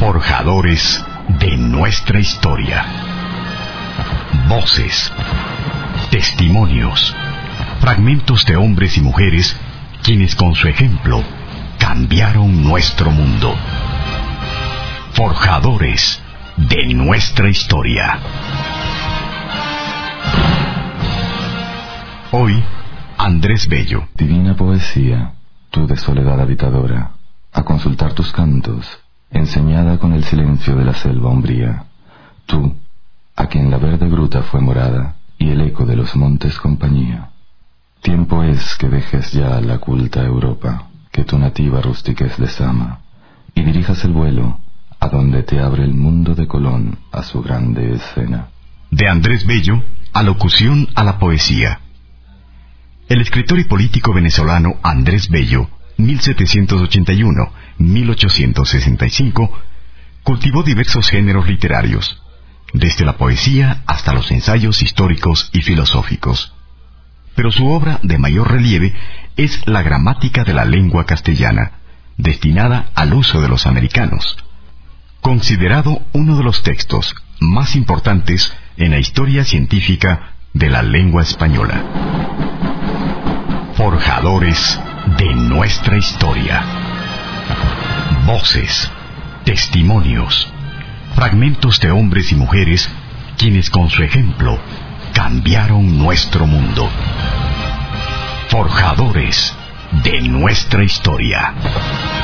Forjadores de nuestra historia. Voces, testimonios, fragmentos de hombres y mujeres quienes con su ejemplo cambiaron nuestro mundo. Forjadores de nuestra historia. Hoy, Andrés Bello. Divina poesía, tú de soledad habitadora, a consultar tus cantos, enseñada con el silencio de la selva umbría, tú, a quien la verde gruta fue morada y el eco de los montes compañía. Tiempo es que dejes ya la culta Europa, que tu nativa rustiquez desama, y dirijas el vuelo a donde te abre el mundo de Colón a su grande escena. De Andrés Bello, alocución a la poesía. El escritor y político venezolano Andrés Bello, 1781-1865, cultivó diversos géneros literarios, desde la poesía hasta los ensayos históricos y filosóficos. Pero su obra de mayor relieve es la gramática de la lengua castellana, destinada al uso de los americanos, considerado uno de los textos más importantes en la historia científica de la lengua española. Forjadores de nuestra historia. Voces, testimonios, fragmentos de hombres y mujeres quienes con su ejemplo cambiaron nuestro mundo. Forjadores de nuestra historia.